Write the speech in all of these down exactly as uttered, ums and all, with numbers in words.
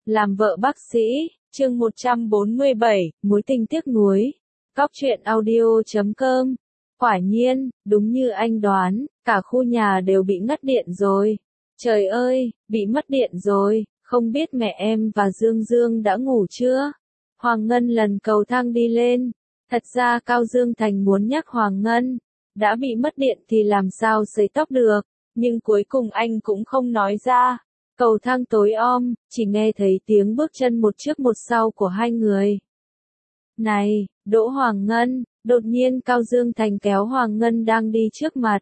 Làm vợ bác sĩ, chương một trăm bốn mươi bảy, mối tình tiếc nuối. Cóc truyện audio chấm com. Quả nhiên, đúng như anh đoán, cả khu nhà đều bị ngắt điện rồi. Trời ơi, bị mất điện rồi, không biết mẹ em và Dương Dương đã ngủ chưa? Hoàng Ngân lần cầu thang đi lên. Thật ra Cao Dương Thành muốn nhắc Hoàng Ngân, đã bị mất điện thì làm sao sấy tóc được, nhưng cuối cùng anh cũng không nói ra. Cầu thang tối om, chỉ nghe thấy tiếng bước chân một trước một sau của hai người. Này, Đỗ Hoàng Ngân, đột nhiên Cao Dương Thành kéo Hoàng Ngân đang đi trước mặt.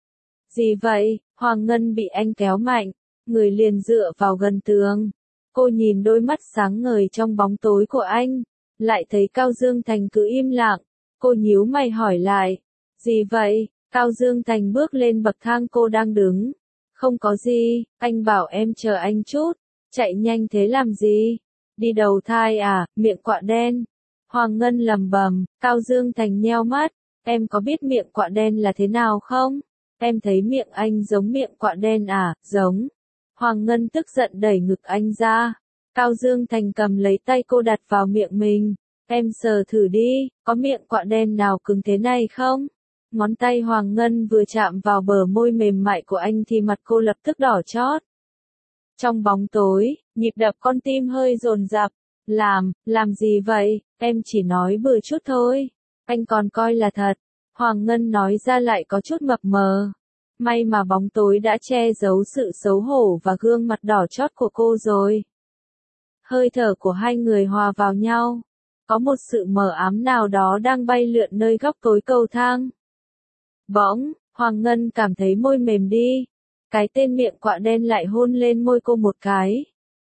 Gì vậy? Hoàng Ngân bị anh kéo mạnh, người liền dựa vào gần tường. Cô nhìn đôi mắt sáng ngời trong bóng tối của anh, lại thấy Cao Dương Thành cứ im lặng. Cô nhíu mày hỏi lại. Gì vậy? Cao Dương Thành bước lên bậc thang cô đang đứng. Không có gì, anh bảo em chờ anh chút. Chạy nhanh thế làm gì? Đi đầu thai à, miệng quạ đen. Hoàng Ngân lầm bầm. Cao Dương Thành nheo mắt. Em có biết miệng quạ đen là thế nào không? Em thấy miệng anh giống miệng quạ đen à? Giống. Hoàng Ngân tức giận đẩy ngực anh ra. Cao Dương Thành cầm lấy tay cô đặt vào miệng mình. Em sờ thử đi, có miệng quạ đen nào cứng thế này không? Ngón tay Hoàng Ngân vừa chạm vào bờ môi mềm mại của anh thì mặt cô lập tức đỏ chót. Trong bóng tối, nhịp đập con tim hơi dồn dập. Làm, làm gì vậy? Em chỉ nói bừa chút thôi. Anh còn coi là thật. Hoàng Ngân nói ra lại có chút mập mờ. May mà bóng tối đã che giấu sự xấu hổ và gương mặt đỏ chót của cô rồi. Hơi thở của hai người hòa vào nhau. Có một sự mờ ám nào đó đang bay lượn nơi góc tối cầu thang. Bỗng, Hoàng Ngân cảm thấy môi mềm đi. Cái tên miệng quạ đen lại hôn lên môi cô một cái.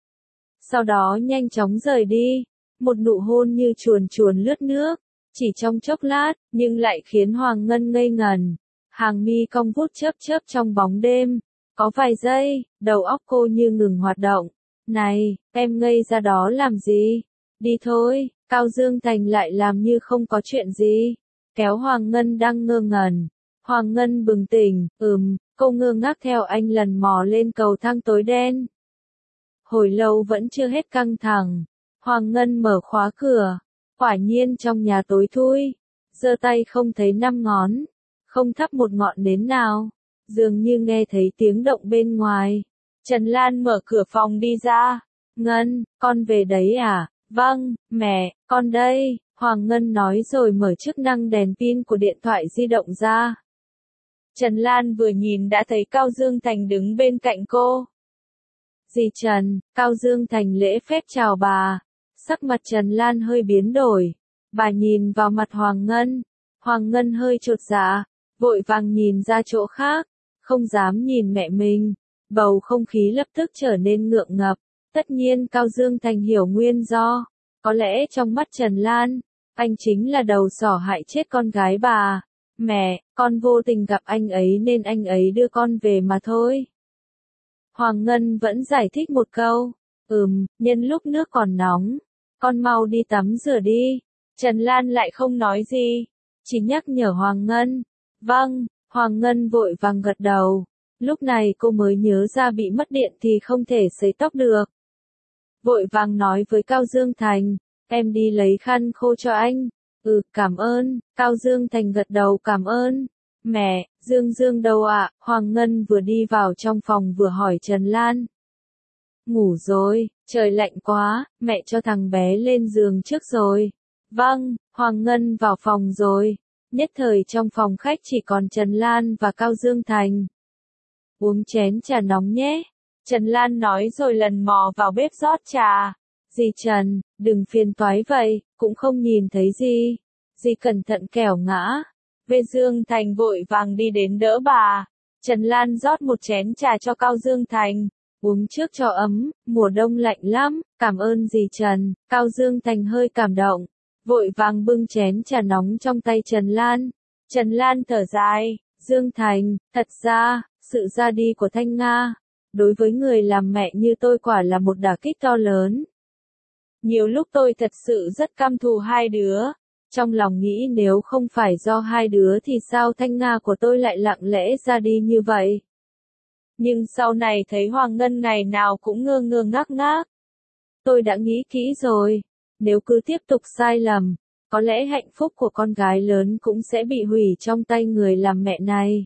Sau đó nhanh chóng rời đi. Một nụ hôn như chuồn chuồn lướt nước. Chỉ trong chốc lát, nhưng lại khiến Hoàng Ngân ngây ngần. Hàng mi cong vút chớp chớp trong bóng đêm. Có vài giây, đầu óc cô như ngừng hoạt động. Này, em ngây ra đó làm gì? Đi thôi. Cao Dương Thành lại làm như không có chuyện gì. Kéo Hoàng Ngân đang ngơ ngẩn. Hoàng Ngân bừng tỉnh, ừm, cô ngơ ngác theo anh lần mò lên cầu thang tối đen. Hồi lâu vẫn chưa hết căng thẳng. Hoàng Ngân mở khóa cửa. Quả nhiên trong nhà tối thui. Giơ tay không thấy năm ngón. Không thắp một ngọn nến nào. Dường như nghe thấy tiếng động bên ngoài. Trần Lan mở cửa phòng đi ra. Ngân, con về đấy à? Vâng, mẹ, con đây. Hoàng Ngân nói rồi mở chức năng đèn pin của điện thoại di động ra. Trần Lan vừa nhìn đã thấy Cao Dương Thành đứng bên cạnh cô. Dì Trần, Cao Dương Thành lễ phép chào bà. Sắc mặt Trần Lan hơi biến đổi. Bà nhìn vào mặt Hoàng Ngân. Hoàng Ngân hơi chột dạ, vội vàng nhìn ra chỗ khác, không dám nhìn mẹ mình. Bầu không khí lập tức trở nên ngượng ngập. Tất nhiên Cao Dương Thành hiểu nguyên do. Có lẽ trong mắt Trần Lan, anh chính là đầu sỏ hại chết con gái bà. Mẹ, con vô tình gặp anh ấy nên anh ấy đưa con về mà thôi. Hoàng Ngân vẫn giải thích một câu. Ừm, nhân lúc nước còn nóng. Con mau đi tắm rửa đi. Trần Lan lại không nói gì. Chỉ nhắc nhở Hoàng Ngân. Vâng, Hoàng Ngân vội vàng gật đầu. Lúc này cô mới nhớ ra bị mất điện thì không thể sấy tóc được. Vội vàng nói với Cao Dương Thành. Em đi lấy khăn khô cho anh. Ừ, cảm ơn. Cao Dương Thành gật đầu cảm ơn. Mẹ, Dương Dương đâu ạ? À? Hoàng Ngân vừa đi vào trong phòng vừa hỏi Trần Lan. Ngủ rồi, trời lạnh quá, mẹ cho thằng bé lên giường trước rồi. Vâng, Hoàng Ngân vào phòng rồi. Nhất thời trong phòng khách chỉ còn Trần Lan và Cao Dương Thành. Uống chén trà nóng nhé. Trần Lan nói rồi lần mò vào bếp rót trà. Dì Trần, đừng phiền toái vậy, cũng không nhìn thấy gì. Dì cẩn thận kẻo ngã. Về Dương Thành vội vàng đi đến đỡ bà. Trần Lan rót một chén trà cho Cao Dương Thành. Uống trước cho ấm, mùa đông lạnh lắm, cảm ơn dì Trần. Cao Dương Thành hơi cảm động. Vội vàng bưng chén trà nóng trong tay Trần Lan. Trần Lan thở dài. Dương Thành, thật ra, sự ra đi của Thanh Nga, đối với người làm mẹ như tôi quả là một đả kích to lớn. Nhiều lúc tôi thật sự rất căm thù hai đứa. Trong lòng nghĩ nếu không phải do hai đứa thì sao Thanh Nga của tôi lại lặng lẽ ra đi như vậy. Nhưng sau này thấy Hoàng Ngân ngày nào cũng ngơ ngơ ngác ngác. Tôi đã nghĩ kỹ rồi. Nếu cứ tiếp tục sai lầm, có lẽ hạnh phúc của con gái lớn cũng sẽ bị hủy trong tay người làm mẹ này.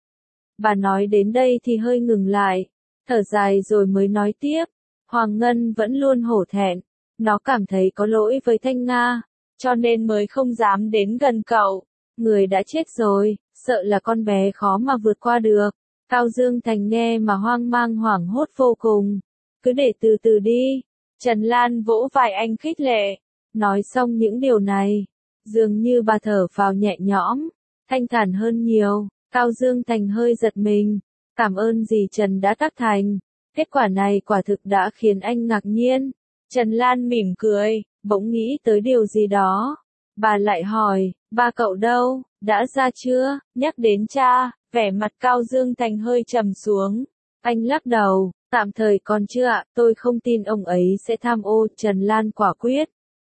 Bà nói đến đây thì hơi ngừng lại, thở dài rồi mới nói tiếp. Hoàng Ngân vẫn luôn hổ thẹn. Nó cảm thấy có lỗi với Thanh Nga, cho nên mới không dám đến gần cậu. Người đã chết rồi, sợ là con bé khó mà vượt qua được. Cao Dương Thành nghe mà hoang mang hoảng hốt vô cùng. Cứ để từ từ đi. Trần Lan vỗ vai anh khích lệ. Nói xong những điều này, dường như bà thở phào nhẹ nhõm, thanh thản hơn nhiều. Cao Dương Thành hơi giật mình. Cảm ơn dì Trần đã tác thành. Kết quả này quả thực đã khiến anh ngạc nhiên. Trần Lan mỉm cười, bỗng nghĩ tới điều gì đó. Bà lại hỏi, ba cậu đâu, đã ra chưa? Nhắc đến cha, vẻ mặt Cao Dương Thành hơi trầm xuống. Anh lắc đầu, tạm thời còn chưa ạ, tôi không tin ông ấy sẽ tham ô. Trần Lan quả quyết.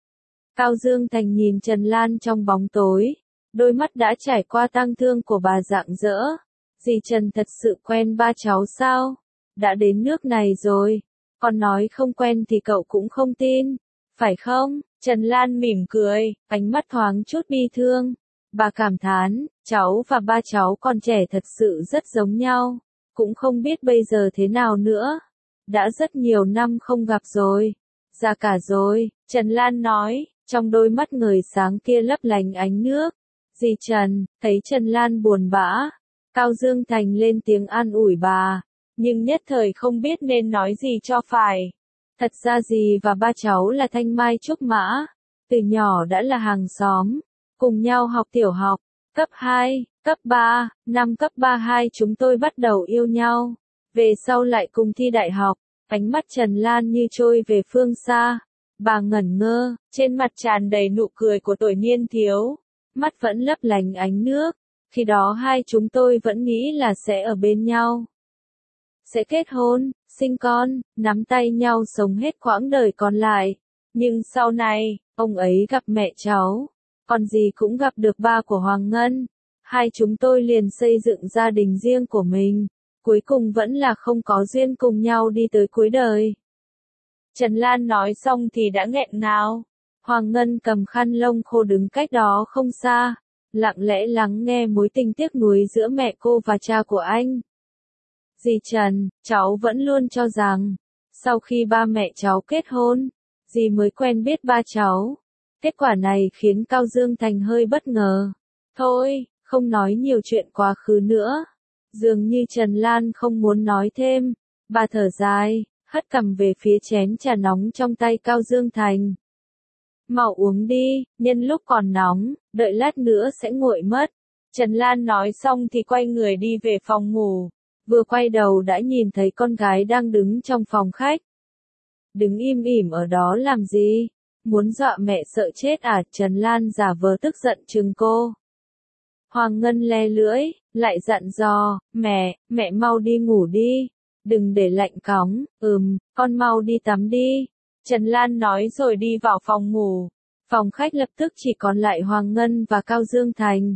Cao Dương Thành nhìn Trần Lan trong bóng tối, đôi mắt đã trải qua tang thương của bà rạng rỡ. Dì Trần thật sự quen ba cháu sao? Đã đến nước này rồi, còn nói không quen thì cậu cũng không tin, phải không? Trần Lan mỉm cười, ánh mắt thoáng chút bi thương. Bà cảm thán, cháu và ba cháu còn trẻ thật sự rất giống nhau, cũng không biết bây giờ thế nào nữa. Đã rất nhiều năm không gặp rồi. Già cả rồi, Trần Lan nói, trong đôi mắt người sáng kia lấp lánh ánh nước. Dì Trần, thấy Trần Lan buồn bã, Cao Dương Thành lên tiếng an ủi bà, nhưng nhất thời không biết nên nói gì cho phải. Thật ra dì và ba cháu là Thanh Mai Trúc Mã, từ nhỏ đã là hàng xóm, cùng nhau học tiểu học, cấp hai, cấp ba, năm cấp ba hai chúng tôi bắt đầu yêu nhau, về sau lại cùng thi đại học. Ánh mắt Trần Lan như trôi về phương xa, bà ngẩn ngơ, trên mặt tràn đầy nụ cười của tuổi niên thiếu, mắt vẫn lấp lánh ánh nước. Khi đó hai chúng tôi vẫn nghĩ là sẽ ở bên nhau, sẽ kết hôn, sinh con, nắm tay nhau sống hết quãng đời còn lại. Nhưng sau này, ông ấy gặp mẹ cháu, còn dì cũng gặp được ba của Hoàng Ngân. Hai chúng tôi liền xây dựng gia đình riêng của mình, cuối cùng vẫn là không có duyên cùng nhau đi tới cuối đời. Trần Lan nói xong thì đã nghẹn ngào. Hoàng Ngân cầm khăn lông khô đứng cách đó không xa, lặng lẽ lắng nghe mối tình tiếc nuối giữa mẹ cô và cha của anh. Dì Trần, cháu vẫn luôn cho rằng, sau khi ba mẹ cháu kết hôn, dì mới quen biết ba cháu. Kết quả này khiến Cao Dương Thành hơi bất ngờ. Thôi, không nói nhiều chuyện quá khứ nữa. Dường như Trần Lan không muốn nói thêm. Bà thở dài, hất cằm về phía chén trà nóng trong tay Cao Dương Thành. Mau uống đi, nhân lúc còn nóng, đợi lát nữa sẽ nguội mất. Trần Lan nói xong thì quay người đi về phòng ngủ. Vừa quay đầu đã nhìn thấy con gái đang đứng trong phòng khách. Đứng im ỉm ở đó làm gì? Muốn dọa mẹ sợ chết à? Trần Lan giả vờ tức giận trừng cô. Hoàng Ngân le lưỡi, lại dặn dò, mẹ, mẹ mau đi ngủ đi. Đừng để lạnh cóng, ừm, con mau đi tắm đi. Trần Lan nói rồi đi vào phòng ngủ. Phòng khách lập tức chỉ còn lại Hoàng Ngân và Cao Dương Thành.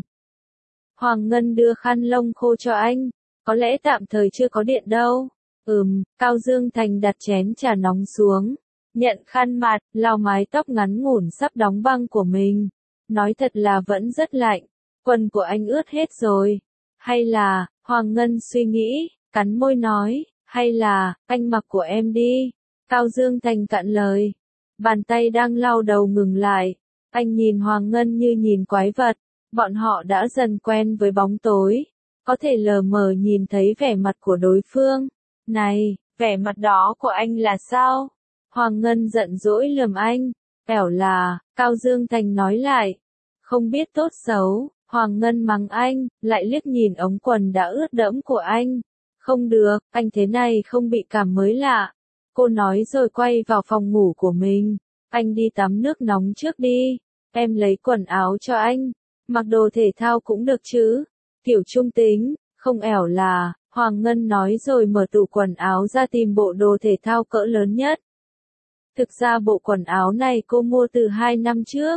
Hoàng Ngân đưa khăn lông khô cho anh. Có lẽ tạm thời chưa có điện đâu. Ừm, Cao Dương Thành đặt chén trà nóng xuống. Nhận khăn mặt, lau mái tóc ngắn ngủn sắp đóng băng của mình. Nói thật là vẫn rất lạnh. Quần của anh ướt hết rồi. Hay là, Hoàng Ngân suy nghĩ, cắn môi nói, hay là, anh mặc của em đi. Cao Dương Thành cạn lời. Bàn tay đang lau đầu ngừng lại. Anh nhìn Hoàng Ngân như nhìn quái vật. Bọn họ đã dần quen với bóng tối. Có thể lờ mờ nhìn thấy vẻ mặt của đối phương. Này, vẻ mặt đó của anh là sao? Hoàng Ngân giận dỗi lườm anh. Ẻo là, Cao Dương Thành nói lại. Không biết tốt xấu, Hoàng Ngân mắng anh, lại liếc nhìn ống quần đã ướt đẫm của anh. Không được, anh thế này không bị cảm mới lạ. Cô nói rồi quay vào phòng ngủ của mình. Anh đi tắm nước nóng trước đi. Em lấy quần áo cho anh. Mặc đồ thể thao cũng được chứ. Kiểu trung tính, không ẻo là, Hoàng Ngân nói rồi mở tủ quần áo ra tìm bộ đồ thể thao cỡ lớn nhất. Thực ra bộ quần áo này cô mua từ hai năm trước,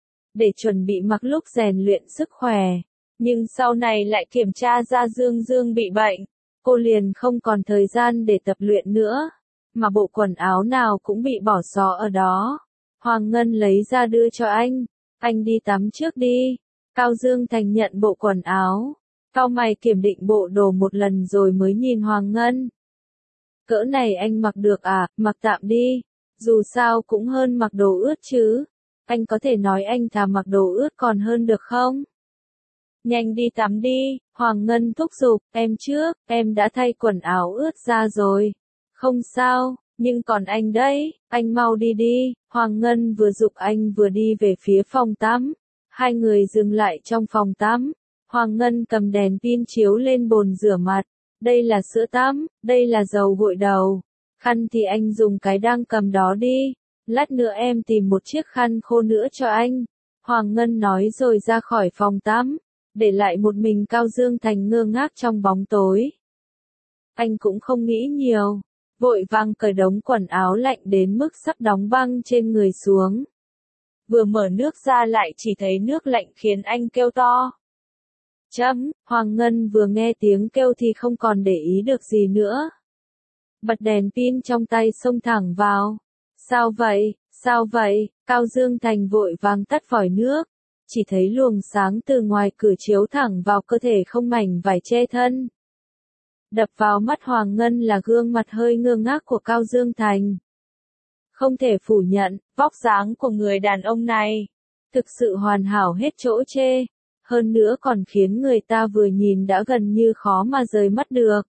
để chuẩn bị mặc lúc rèn luyện sức khỏe. Nhưng sau này lại kiểm tra ra Dương Dương bị bệnh, cô liền không còn thời gian để tập luyện nữa. mà bộ quần áo nào cũng bị bỏ xó ở đó. Hoàng Ngân lấy ra đưa cho anh, anh đi tắm trước đi. Cao Dương Thành nhận bộ quần áo, cau mày kiểm định bộ đồ một lần rồi mới nhìn Hoàng Ngân. Cỡ này anh mặc được à, mặc tạm đi, dù sao cũng hơn mặc đồ ướt chứ. Anh có thể nói anh thà mặc đồ ướt còn hơn được không? Nhanh đi tắm đi, Hoàng Ngân thúc giục, em trước, em đã thay quần áo ướt ra rồi. Không sao, nhưng còn anh đấy, anh mau đi đi. Hoàng Ngân vừa giục anh vừa đi về phía phòng tắm. Hai người dừng lại trong phòng tắm. Hoàng Ngân cầm đèn pin chiếu lên bồn rửa mặt. Đây là sữa tắm, đây là dầu gội đầu. Khăn thì anh dùng cái đang cầm đó đi. Lát nữa em tìm một chiếc khăn khô nữa cho anh. Hoàng Ngân nói rồi ra khỏi phòng tắm, để lại một mình Cao Dương Thành ngơ ngác trong bóng tối. Anh cũng không nghĩ nhiều, vội vàng cởi đống quần áo lạnh đến mức sắp đóng băng trên người xuống. Vừa mở nước ra lại chỉ thấy nước lạnh khiến anh kêu to. Chấm, Hoàng Ngân vừa nghe tiếng kêu thì không còn để ý được gì nữa. Bật đèn pin trong tay xông thẳng vào. Sao vậy, sao vậy, Cao Dương Thành vội vàng tắt vòi nước. Chỉ thấy luồng sáng từ ngoài cửa chiếu thẳng vào cơ thể không mảnh vải che thân. Đập vào mắt Hoàng Ngân là gương mặt hơi ngơ ngác của Cao Dương Thành. Không thể phủ nhận, vóc dáng của người đàn ông này thực sự hoàn hảo hết chỗ chê, hơn nữa còn khiến người ta vừa nhìn đã gần như khó mà rời mắt được.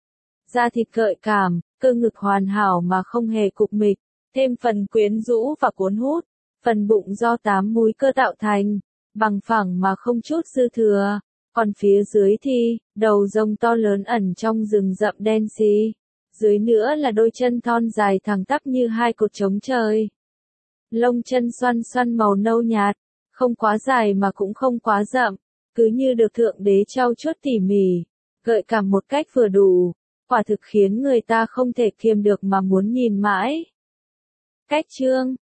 Da thịt gợi cảm, cơ ngực hoàn hảo mà không hề cục mịch, thêm phần quyến rũ và cuốn hút, phần bụng do tám múi cơ tạo thành, bằng phẳng mà không chút dư thừa, còn phía dưới thì, đầu rồng to lớn ẩn trong rừng rậm đen xì, dưới nữa là đôi chân thon dài thẳng tắp như hai cột trống trời. Lông chân xoăn xoăn màu nâu nhạt, không quá dài mà cũng không quá rậm, cứ như được Thượng Đế trau chuốt tỉ mỉ, gợi cảm một cách vừa đủ, quả thực khiến người ta không thể kiềm được mà muốn nhìn mãi. Cách chương